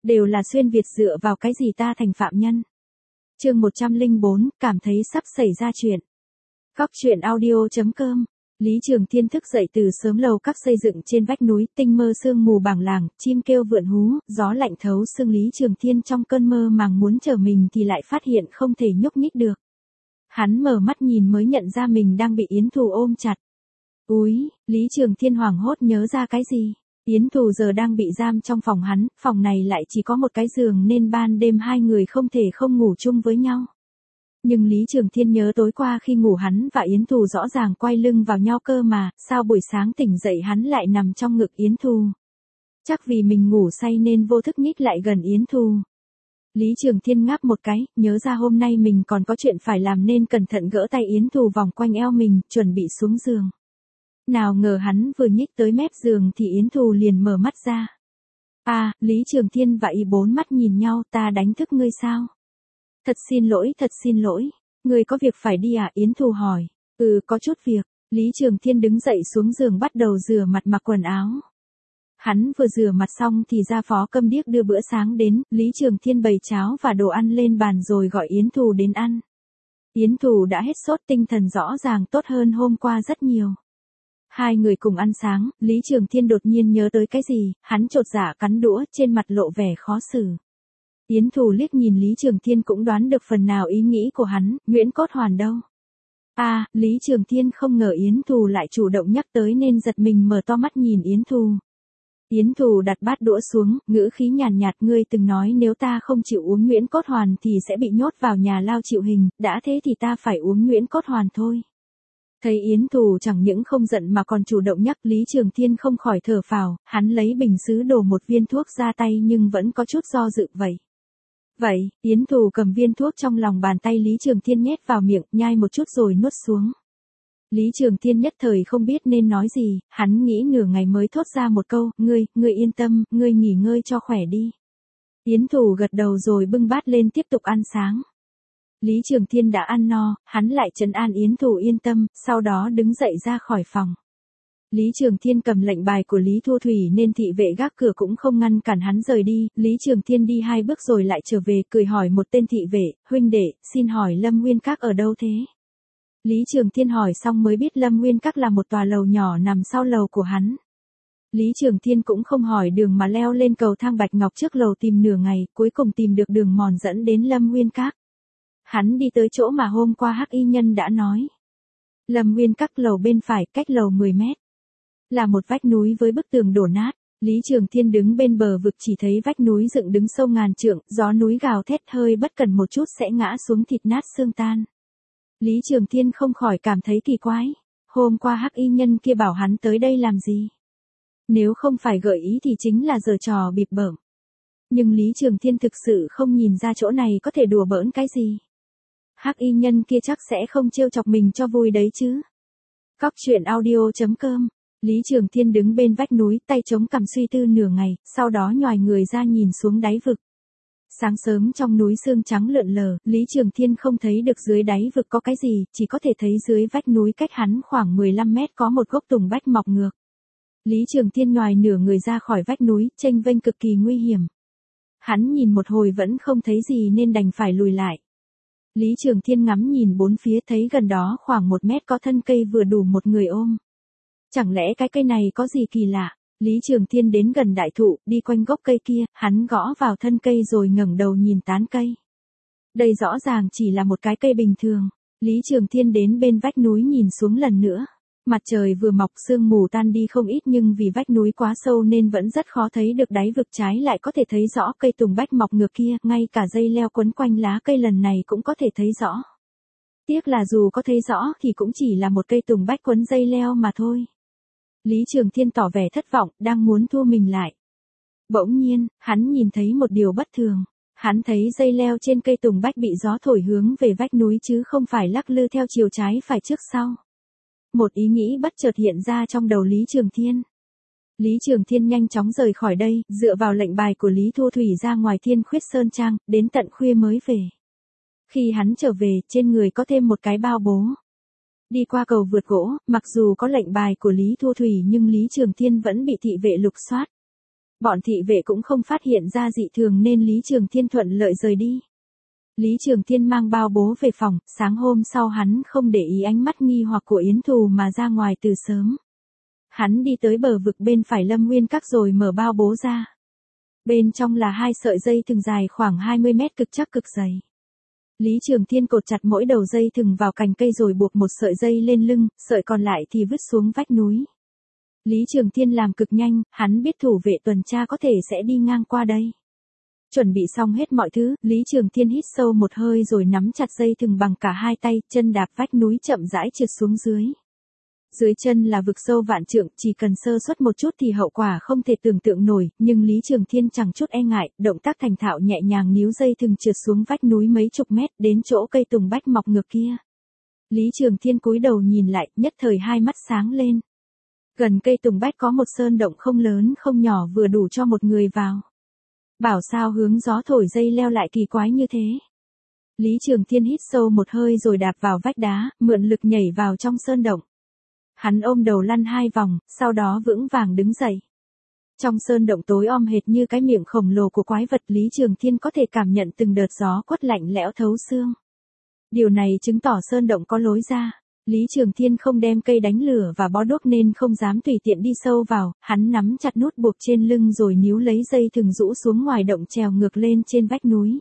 Đều là xuyên Việt, dựa vào cái gì ta thành phạm nhân. Chương 104, cảm thấy sắp xảy ra chuyện. Góc truyện audio.com. Lý Trường Thiên thức dậy từ sớm, lầu các xây dựng trên vách núi, tinh mơ sương mù bảng làng, chim kêu vượn hú, gió lạnh thấu xương. Lý Trường Thiên trong cơn mơ màng muốn trở mình thì lại phát hiện không thể nhúc nhích được. Hắn mở mắt nhìn mới nhận ra mình đang bị Yến Thù ôm chặt. Úi, Lý Trường Thiên hoảng hốt nhớ ra cái gì. Yến Thù giờ đang bị giam trong phòng hắn, phòng này lại chỉ có một cái giường nên ban đêm hai người không thể không ngủ chung với nhau. Nhưng Lý Trường Thiên nhớ tối qua khi ngủ hắn và Yến Thù rõ ràng quay lưng vào nhau cơ mà, sao buổi sáng tỉnh dậy hắn lại nằm trong ngực Yến Thù. Chắc vì mình ngủ say nên vô thức nhích lại gần Yến Thù. Lý Trường Thiên ngáp một cái, nhớ ra hôm nay mình còn có chuyện phải làm nên cẩn thận gỡ tay Yến Thù vòng quanh eo mình, chuẩn bị xuống giường. Nào ngờ hắn vừa nhích tới mép giường thì Yến Thù liền mở mắt ra. Lý Trường Thiên và Y bốn mắt nhìn nhau, ta đánh thức ngươi sao? Thật xin lỗi, ngươi có việc phải đi à? Yến Thù hỏi. Có chút việc. Lý Trường Thiên đứng dậy xuống giường bắt đầu rửa mặt mặc quần áo. Hắn vừa rửa mặt xong thì ra Phó Câm Điếc đưa bữa sáng đến, Lý Trường Thiên bày cháo và đồ ăn lên bàn rồi gọi Yến Thù đến ăn. Yến Thù đã hết sốt, tinh thần rõ ràng tốt hơn hôm qua rất nhiều. Hai người cùng ăn sáng, Lý Trường Thiên đột nhiên nhớ tới cái gì, hắn chột dạ cắn đũa, trên mặt lộ vẻ khó xử. Yến Thù liếc nhìn Lý Trường Thiên cũng đoán được phần nào ý nghĩ của hắn, Nguyễn Cốt Hoàn đâu? Lý Trường Thiên không ngờ Yến Thù lại chủ động nhắc tới nên giật mình mở to mắt nhìn Yến Thù. Yến Thù đặt bát đũa xuống, ngữ khí nhàn nhạt, ngươi từng nói nếu ta không chịu uống Nguyễn Cốt Hoàn thì sẽ bị nhốt vào nhà lao chịu hình, đã thế thì ta phải uống Nguyễn Cốt Hoàn thôi. Thấy Yến Thù chẳng những không giận mà còn chủ động nhắc, Lý Trường Thiên không khỏi thở phào, hắn lấy bình sứ đổ một viên thuốc ra tay nhưng vẫn có chút do dự. Vậy, Yến Thù cầm viên thuốc trong lòng bàn tay Lý Trường Thiên nhét vào miệng, nhai một chút rồi nuốt xuống. Lý Trường Thiên nhất thời không biết nên nói gì, hắn nghĩ nửa ngày mới thốt ra một câu, ngươi yên tâm, ngươi nghỉ ngơi cho khỏe đi. Yến Thù gật đầu rồi bưng bát lên tiếp tục ăn sáng. Lý Trường Thiên đã ăn no, hắn lại trấn an Yến Thù yên tâm, sau đó đứng dậy ra khỏi phòng. Lý Trường Thiên cầm lệnh bài của Lý Thu Thủy nên thị vệ gác cửa cũng không ngăn cản hắn rời đi, Lý Trường Thiên đi 2 bước rồi lại trở về, cười hỏi một tên thị vệ, huynh đệ, xin hỏi Lâm Nguyên Các ở đâu thế? Lý Trường Thiên hỏi xong mới biết Lâm Nguyên Các là một tòa lầu nhỏ nằm sau lầu của hắn. Lý Trường Thiên cũng không hỏi đường mà leo lên cầu thang bạch ngọc trước lầu tìm nửa ngày, cuối cùng tìm được đường mòn dẫn đến Lâm Nguyên Các. Hắn đi tới chỗ mà hôm qua Hắc Y Nhân đã nói. Lâm Nguyên Các lầu bên phải, cách lầu 10 mét. Là một vách núi với bức tường đổ nát. Lý Trường Thiên đứng bên bờ vực chỉ thấy vách núi dựng đứng sâu ngàn trượng, gió núi gào thét, hơi bất cẩn một chút sẽ ngã xuống thịt nát xương tan. Lý Trường Thiên không khỏi cảm thấy kỳ quái. Hôm qua Hắc Y Nhân kia bảo hắn tới đây làm gì? Nếu không phải gợi ý thì chính là giở trò bịp bợm. Nhưng Lý Trường Thiên thực sự không nhìn ra chỗ này có thể đùa bỡn cái gì. Hắc Y Nhân kia chắc sẽ không trêu chọc mình cho vui đấy chứ. Góc truyện audio.com. Lý Trường Thiên đứng bên vách núi, tay chống cằm suy tư nửa ngày, sau đó nhoài người ra nhìn xuống đáy vực. Sáng sớm trong núi sương trắng lượn lờ, Lý Trường Thiên không thấy được dưới đáy vực có cái gì, chỉ có thể thấy dưới vách núi cách hắn khoảng 15 mét có một gốc tùng bách mọc ngược. Lý Trường Thiên nhoài nửa người ra khỏi vách núi, chênh vênh cực kỳ nguy hiểm. Hắn nhìn một hồi vẫn không thấy gì nên đành phải lùi lại. Lý Trường Thiên ngắm nhìn bốn phía, thấy gần đó khoảng 1 mét có thân cây vừa đủ một người ôm. Chẳng lẽ cái cây này có gì kỳ lạ? Lý Trường Thiên đến gần đại thụ, đi quanh gốc cây kia, hắn gõ vào thân cây rồi ngẩng đầu nhìn tán cây. Đây rõ ràng chỉ là một cái cây bình thường. Lý Trường Thiên đến bên vách núi nhìn xuống lần nữa. Mặt trời vừa mọc, sương mù tan đi không ít nhưng vì vách núi quá sâu nên vẫn rất khó thấy được đáy vực, trái lại có thể thấy rõ cây tùng bách mọc ngược kia, ngay cả dây leo quấn quanh lá cây lần này cũng có thể thấy rõ. Tiếc là dù có thấy rõ thì cũng chỉ là một cây tùng bách quấn dây leo mà thôi. Lý Trường Thiên tỏ vẻ thất vọng, đang muốn thu mình lại. Bỗng nhiên, hắn nhìn thấy một điều bất thường. Hắn thấy dây leo trên cây tùng bách bị gió thổi hướng về vách núi chứ không phải lắc lư theo chiều trái phải trước sau. Một ý nghĩ bất chợt hiện ra trong đầu Lý Trường Thiên. Lý Trường Thiên nhanh chóng rời khỏi đây, dựa vào lệnh bài của Lý Thu Thủy ra ngoài Thiên Khuyết Sơn Trang, đến tận khuya mới về. Khi hắn trở về, trên người có thêm một cái bao bố. Đi qua cầu vượt gỗ, mặc dù có lệnh bài của Lý Thu Thủy nhưng Lý Trường Thiên vẫn bị thị vệ lục soát. Bọn thị vệ cũng không phát hiện ra dị thường nên Lý Trường Thiên thuận lợi rời đi. Lý Trường Thiên mang bao bố về phòng, sáng hôm sau hắn không để ý ánh mắt nghi hoặc của Yến Thù mà ra ngoài từ sớm. Hắn đi tới bờ vực bên phải Lâm Nguyên Các rồi mở bao bố ra. Bên trong là 2 sợi dây thừng dài khoảng 20 mét cực chắc cực dày. Lý Trường Thiên cột chặt mỗi đầu dây thừng vào cành cây rồi buộc một sợi dây lên lưng, sợi còn lại thì vứt xuống vách núi. Lý Trường Thiên làm cực nhanh, hắn biết thủ vệ tuần tra có thể sẽ đi ngang qua đây. Chuẩn bị xong hết mọi thứ, Lý Trường Thiên hít sâu một hơi rồi nắm chặt dây thừng bằng cả 2 tay, chân đạp vách núi chậm rãi trượt xuống dưới. Dưới chân là vực sâu vạn trượng, chỉ cần sơ suất một chút thì hậu quả không thể tưởng tượng nổi, nhưng Lý Trường Thiên chẳng chút e ngại, động tác thành thạo nhẹ nhàng níu dây thừng trượt xuống vách núi mấy chục mét đến chỗ cây tùng bách mọc ngược kia. Lý Trường Thiên cúi đầu nhìn lại, nhất thời hai mắt sáng lên. Gần cây tùng bách có một sơn động không lớn không nhỏ vừa đủ cho một người vào. Bảo sao hướng gió thổi dây leo lại kỳ quái như thế. Lý Trường Thiên hít sâu một hơi rồi đạp vào vách đá, mượn lực nhảy vào trong sơn động. Hắn ôm đầu lăn 2 vòng, sau đó vững vàng đứng dậy. Trong sơn động tối om hệt như cái miệng khổng lồ của quái vật, Lý Trường Thiên có thể cảm nhận từng đợt gió quất lạnh lẽo thấu xương. Điều này chứng tỏ sơn động có lối ra. Lý Trường Thiên không đem cây đánh lửa và bó đuốc nên không dám tùy tiện đi sâu vào, hắn nắm chặt nút buộc trên lưng rồi níu lấy dây thừng rũ xuống ngoài động trèo ngược lên trên vách núi.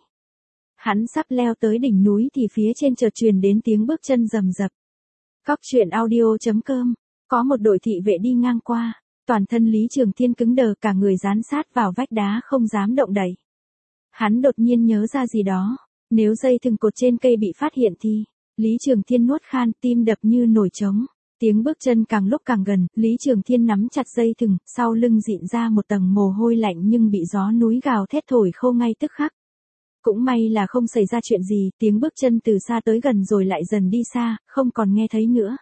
Hắn sắp leo tới đỉnh núi thì phía trên chợt truyền đến tiếng bước chân rầm rập. Cóc truyện audio.com. Có một đội thị vệ đi ngang qua, toàn thân Lý Trường Thiên cứng đờ, cả người dán sát vào vách đá không dám động đậy. Hắn đột nhiên nhớ ra gì đó, nếu dây thừng cột trên cây bị phát hiện thì... Lý Trường Thiên nuốt khan, tim đập như nổi trống. Tiếng bước chân càng lúc càng gần, Lý Trường Thiên nắm chặt dây thừng, sau lưng dịn ra một tầng mồ hôi lạnh nhưng bị gió núi gào thét thổi khô ngay tức khắc. Cũng may là không xảy ra chuyện gì, tiếng bước chân từ xa tới gần rồi lại dần đi xa, không còn nghe thấy nữa.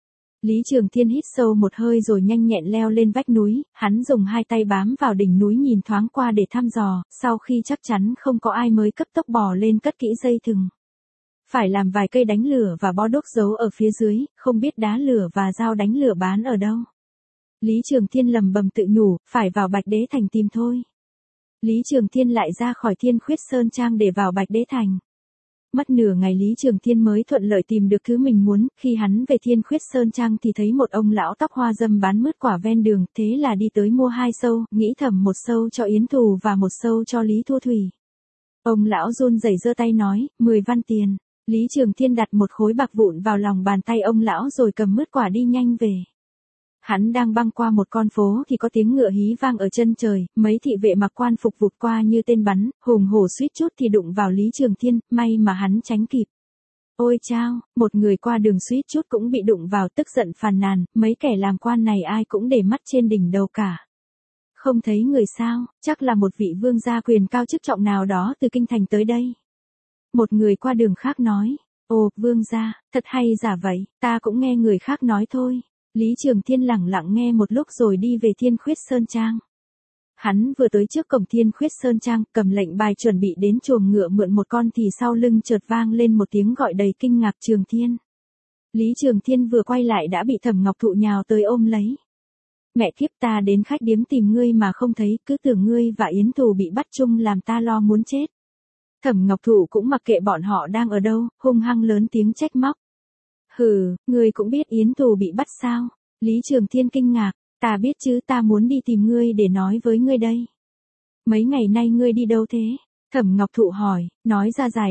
Lý Trường Thiên hít sâu một hơi rồi nhanh nhẹn leo lên vách núi, hắn dùng 2 tay bám vào đỉnh núi nhìn thoáng qua để thăm dò, sau khi chắc chắn không có ai mới cấp tốc bò lên cất kỹ dây thừng. Phải làm vài cây đánh lửa và bó đuốc giấu ở phía dưới, không biết đá lửa và dao đánh lửa bán ở đâu. Lý Trường Thiên lầm bầm tự nhủ, phải vào Bạch Đế Thành tìm thôi. Lý Trường Thiên lại ra khỏi Thiên Khuyết Sơn Trang để vào Bạch Đế Thành. Mất nửa ngày Lý Trường Thiên mới thuận lợi tìm được thứ mình muốn, khi hắn về Thiên Khuyết Sơn Trang thì thấy một ông lão tóc hoa râm bán mứt quả ven đường, thế là đi tới mua 2 sâu, nghĩ thầm 1 sâu cho Yến Thù và 1 sâu cho Lý Thu Thủy. Ông lão run rẩy giơ tay nói, 10 văn tiền. Lý Trường Thiên đặt một khối bạc vụn vào lòng bàn tay ông lão rồi cầm mứt quả đi nhanh về. Hắn đang băng qua một con phố thì có tiếng ngựa hí vang ở chân trời, mấy thị vệ mặc quan phục vụt qua như tên bắn, hùng hổ suýt chút thì đụng vào Lý Trường Thiên, may mà hắn tránh kịp. Ôi chao, một người qua đường suýt chút cũng bị đụng vào, tức giận phàn nàn, mấy kẻ làm quan này ai cũng để mắt trên đỉnh đầu cả. Không thấy người sao, chắc là một vị vương gia quyền cao chức trọng nào đó từ kinh thành tới đây. Một người qua đường khác nói, ồ, vương gia, thật hay giả vậy, ta cũng nghe người khác nói thôi. Lý Trường Thiên lẳng lặng nghe một lúc rồi đi về Thiên Khuyết Sơn Trang. Hắn vừa tới trước cổng Thiên Khuyết Sơn Trang, cầm lệnh bài chuẩn bị đến chuồng ngựa mượn một con thì sau lưng chợt vang lên một tiếng gọi đầy kinh ngạc, Trường Thiên. Lý Trường Thiên vừa quay lại đã bị Thẩm Ngọc Thụ nhào tới ôm lấy. Mẹ kiếp, ta đến khách điếm tìm ngươi mà không thấy, cứ tưởng ngươi và Yến Thù bị bắt chung làm ta lo muốn chết. Thẩm Ngọc Thụ cũng mặc kệ bọn họ đang ở đâu, hung hăng lớn tiếng trách móc. Hừ, ngươi cũng biết Yến Thù bị bắt sao? Lý Trường Thiên kinh ngạc, ta biết chứ, ta muốn đi tìm ngươi để nói với ngươi đây. Mấy ngày nay ngươi đi đâu thế? Thẩm Ngọc Thụ hỏi, nói ra dài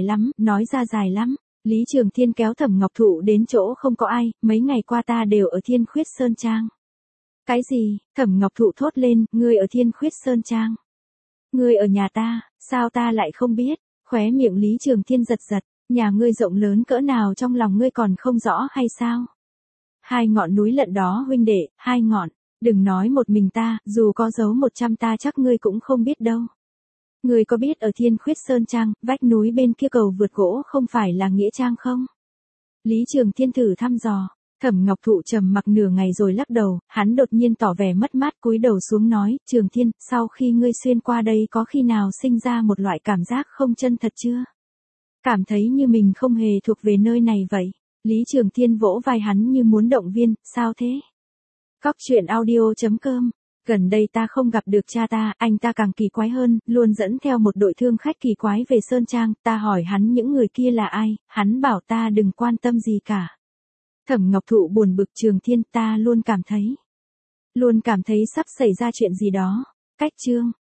lắm. Lý Trường Thiên kéo Thẩm Ngọc Thụ đến chỗ không có ai, mấy ngày qua ta đều ở Thiên Khuyết Sơn Trang. Cái gì? Thẩm Ngọc Thụ thốt lên, ngươi ở Thiên Khuyết Sơn Trang? Ngươi ở nhà ta, sao ta lại không biết? Khóe miệng Lý Trường Thiên giật giật, nhà ngươi rộng lớn cỡ nào trong lòng ngươi còn không rõ hay sao? 2 ngọn núi lận đó huynh đệ, 2 ngọn, đừng nói một mình ta, dù có giấu 100 ta chắc ngươi cũng không biết đâu. Ngươi có biết ở Thiên Khuyết Sơn Trang, vách núi bên kia cầu vượt gỗ không phải là Nghĩa Trang không? Lý Trường Thiên thử thăm dò. Thẩm Ngọc Thụ trầm mặc nửa ngày rồi lắc đầu, hắn đột nhiên tỏ vẻ mất mát cúi đầu xuống nói, Trường Thiên, sau khi ngươi xuyên qua đây có khi nào sinh ra một loại cảm giác không chân thật chưa? Cảm thấy như mình không hề thuộc về nơi này vậy. Lý Trường Thiên vỗ vai hắn như muốn động viên, sao thế? Cóc truyện audio.com Gần đây ta không gặp được cha ta, anh ta càng kỳ quái hơn, luôn dẫn theo một đội thương khách kỳ quái về Sơn Trang, ta hỏi hắn những người kia là ai, hắn bảo ta đừng quan tâm gì cả. Thẩm Ngọc Thụ buồn bực. Trường Thiên, ta luôn cảm thấy sắp xảy ra chuyện gì đó. Cách chương